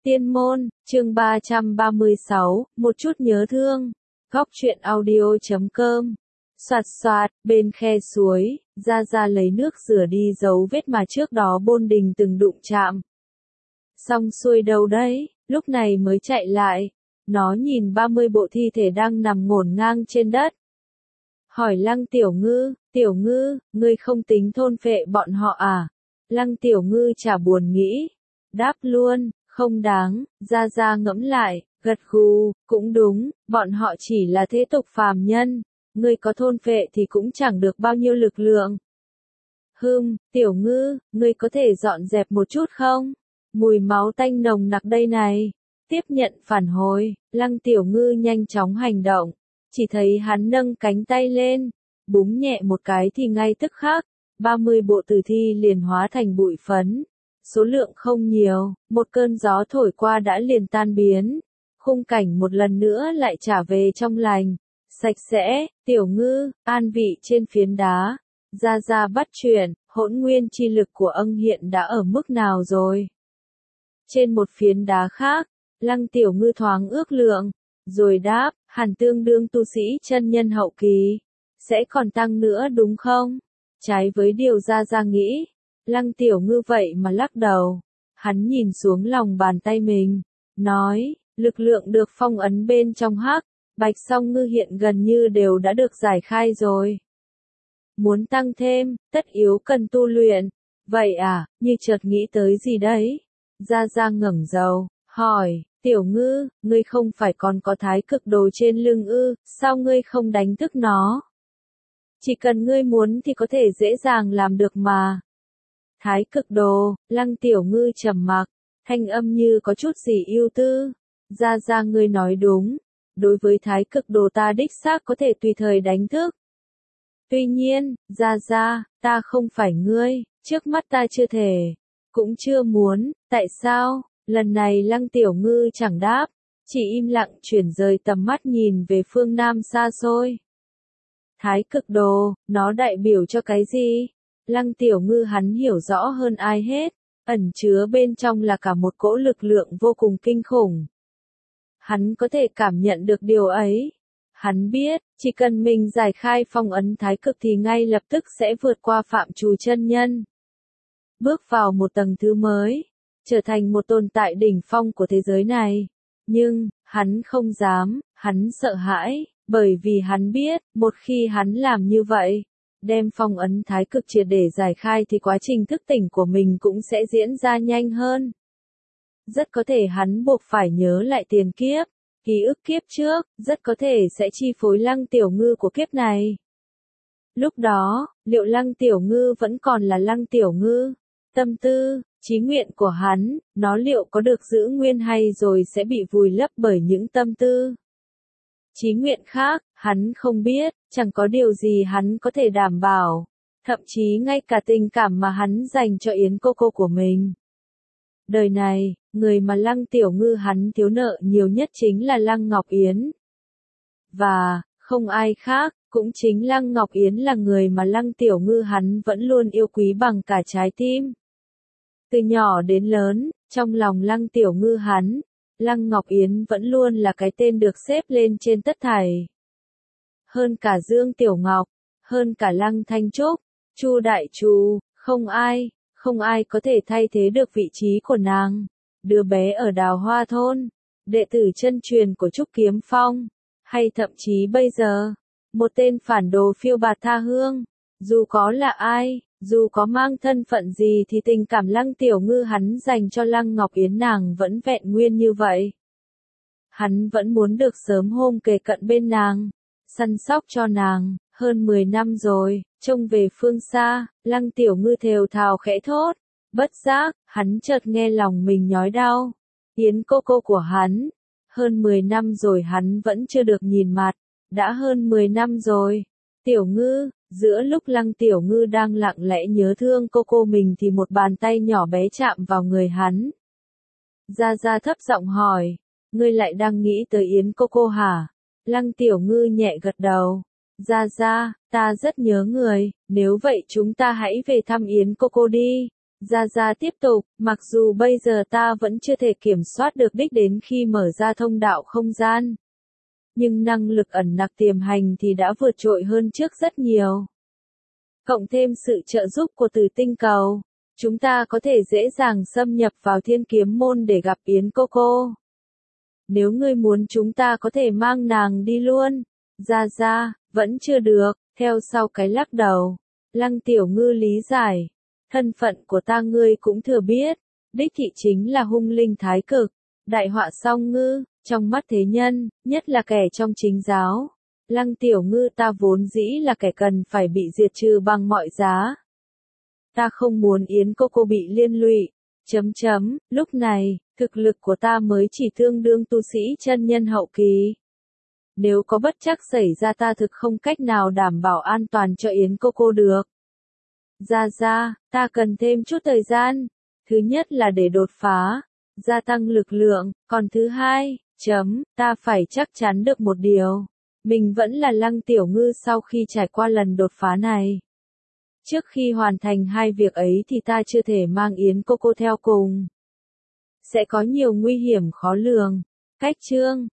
Tiên môn, chương 336, một chút nhớ thương. Góc truyện audio.com. Soạt soạt, bên khe suối, Gia lấy nước rửa đi dấu vết mà trước đó Bôn Đình từng đụng chạm. Xong xuôi đâu đấy, lúc này mới chạy lại. Nó nhìn 30 bộ thi thể đang nằm ngổn ngang trên đất. Hỏi Lăng Tiểu Ngư, ngươi không tính thôn phệ bọn họ à? Lăng Tiểu Ngư chả buồn nghĩ. Đáp luôn, không đáng. Gia ngẫm lại, gật gù, cũng đúng, bọn họ chỉ là thế tục phàm nhân. Ngươi có thôn phệ thì cũng chẳng được bao nhiêu lực lượng. Tiểu Ngư, ngươi có thể dọn dẹp một chút không? Mùi máu tanh nồng nặc đây này. Tiếp nhận phản hồi, Lăng Tiểu Ngư nhanh chóng hành động. Chỉ thấy hắn nâng cánh tay lên, búng nhẹ một cái thì ngay tức khắc, 30 bộ tử thi liền hóa thành bụi phấn. Số lượng không nhiều, một cơn gió thổi qua đã liền tan biến. Khung cảnh một lần nữa lại trả về trong lành. Sạch sẽ, Tiểu Ngư, an vị trên phiến đá. Gia bắt chuyện, hỗn nguyên chi lực của ân hiện đã ở mức nào rồi? Trên một phiến đá khác, Lăng Tiểu Ngư thoáng ước lượng, rồi đáp, hẳn tương đương tu sĩ chân nhân hậu kỳ. Sẽ còn tăng nữa đúng không? Trái với điều Gia nghĩ, Lăng Tiểu Ngư vậy mà lắc đầu. Hắn nhìn xuống lòng bàn tay mình, nói, lực lượng được phong ấn bên trong hắc, bạch song ngư hiện gần như đều đã được giải khai rồi. Muốn tăng thêm, tất yếu cần tu luyện. Vậy à, như chợt nghĩ tới gì đấy? Gia ngẩng đầu, hỏi, Tiểu Ngư, ngươi không phải còn có thái cực đồ trên lưng ư, sao ngươi không đánh thức nó? Chỉ cần ngươi muốn thì có thể dễ dàng làm được mà. Thái cực đồ, Lăng Tiểu Ngư trầm mặc, thanh âm như có chút gì ưu tư. Gia ngươi nói đúng, đối với thái cực đồ ta đích xác có thể tùy thời đánh thức. Tuy nhiên, Gia, ta không phải ngươi, trước mắt ta chưa thể, cũng chưa muốn, tại sao? Lần này Lăng Tiểu Ngư chẳng đáp, chỉ im lặng chuyển rời tầm mắt nhìn về phương Nam xa xôi. Thái cực đồ, nó đại biểu cho cái gì? Lăng Tiểu Ngư hắn hiểu rõ hơn ai hết, ẩn chứa bên trong là cả một cỗ lực lượng vô cùng kinh khủng. Hắn có thể cảm nhận được điều ấy. Hắn biết, chỉ cần mình giải khai phong ấn thái cực thì ngay lập tức sẽ vượt qua phạm trù chân nhân. Bước vào một tầng thứ mới, trở thành một tồn tại đỉnh phong của thế giới này. Nhưng, hắn không dám, hắn sợ hãi, bởi vì hắn biết, một khi hắn làm như vậy, đem phong ấn thái cực triệt để giải khai thì quá trình thức tỉnh của mình cũng sẽ diễn ra nhanh hơn. Rất có thể hắn buộc phải nhớ lại tiền kiếp, ký ức kiếp trước, rất có thể sẽ chi phối Lăng Tiểu Ngư của kiếp này. Lúc đó, liệu Lăng Tiểu Ngư vẫn còn là Lăng Tiểu Ngư? Tâm tư, chí nguyện của hắn, nó liệu có được giữ nguyên hay rồi sẽ bị vùi lấp bởi những tâm tư? Chí nguyện khác, hắn không biết, chẳng có điều gì hắn có thể đảm bảo. Thậm chí ngay cả tình cảm mà hắn dành cho Yến cô của mình. Đời này, người mà Lăng Tiểu Ngư hắn thiếu nợ nhiều nhất chính là Lăng Ngọc Yến. Và, không ai khác, cũng chính Lăng Ngọc Yến là người mà Lăng Tiểu Ngư hắn vẫn luôn yêu quý bằng cả trái tim. Từ nhỏ đến lớn, trong lòng Lăng Tiểu Ngư hắn, Lăng Ngọc Yến vẫn luôn là cái tên được xếp lên trên tất thảy. Hơn cả Dương Tiểu Ngọc, hơn cả Lăng Thanh Trúc, Chu Đại Trù, không ai có thể thay thế được vị trí của nàng. Đứa bé ở Đào Hoa Thôn, đệ tử chân truyền của Trúc Kiếm Phong, hay thậm chí bây giờ, một tên phản đồ phiêu bạt tha hương. Dù có là ai, dù có mang thân phận gì thì tình cảm Lăng Tiểu Ngư hắn dành cho Lăng Ngọc Yến nàng vẫn vẹn nguyên như vậy. Hắn vẫn muốn được sớm hôm kề cận bên nàng, săn sóc cho nàng. Hơn 10 năm rồi, trông về phương xa, Lăng Tiểu Ngư thều thào khẽ thốt. Bất giác, hắn chợt nghe lòng mình nhói đau. Yến cô của hắn. Hơn 10 năm rồi hắn vẫn chưa được nhìn mặt. Đã hơn 10 năm rồi. Tiểu Ngư, giữa lúc Lăng Tiểu Ngư đang lặng lẽ nhớ thương cô mình thì một bàn tay nhỏ bé chạm vào người hắn. Gia thấp giọng hỏi. Ngươi lại đang nghĩ tới Yến cô hả? Lăng Tiểu Ngư nhẹ gật đầu. Gia, ta rất nhớ người, nếu vậy chúng ta hãy về thăm Yến cô đi. Gia Gia tiếp tục, mặc dù bây giờ ta vẫn chưa thể kiểm soát được đích đến khi mở ra thông đạo không gian. Nhưng năng lực ẩn nặc tiềm hành thì đã vượt trội hơn trước rất nhiều. Cộng thêm sự trợ giúp của Tử Tinh Cầu, chúng ta có thể dễ dàng xâm nhập vào Thiên Kiếm Môn để gặp Yến Coco. Nếu ngươi muốn chúng ta có thể mang nàng đi luôn. Gia Gia, vẫn chưa được, theo sau cái lắc đầu. Lăng Tiểu Ngư lý giải. Thân phận của ta ngươi cũng thừa biết. Đích thị chính là hung linh thái cực. Đại họa song ngư, trong mắt thế nhân, nhất là kẻ trong chính giáo. Lăng Tiểu Ngư ta vốn dĩ là kẻ cần phải bị diệt trừ bằng mọi giá. Ta không muốn Yến Coco bị liên lụy. Lúc này, thực lực của ta mới chỉ tương đương tu sĩ chân nhân hậu kỳ. Nếu có bất trắc xảy ra ta thực không cách nào đảm bảo an toàn cho Yến Coco được. Gia Gia, ta cần thêm chút thời gian. Thứ nhất là để đột phá, gia tăng lực lượng, còn thứ hai, ta phải chắc chắn được một điều. Mình vẫn là Lăng Tiểu Ngư sau khi trải qua lần đột phá này. Trước khi hoàn thành hai việc ấy thì ta chưa thể mang Yến Coco theo cùng. Sẽ có nhiều nguy hiểm khó lường. Cách chương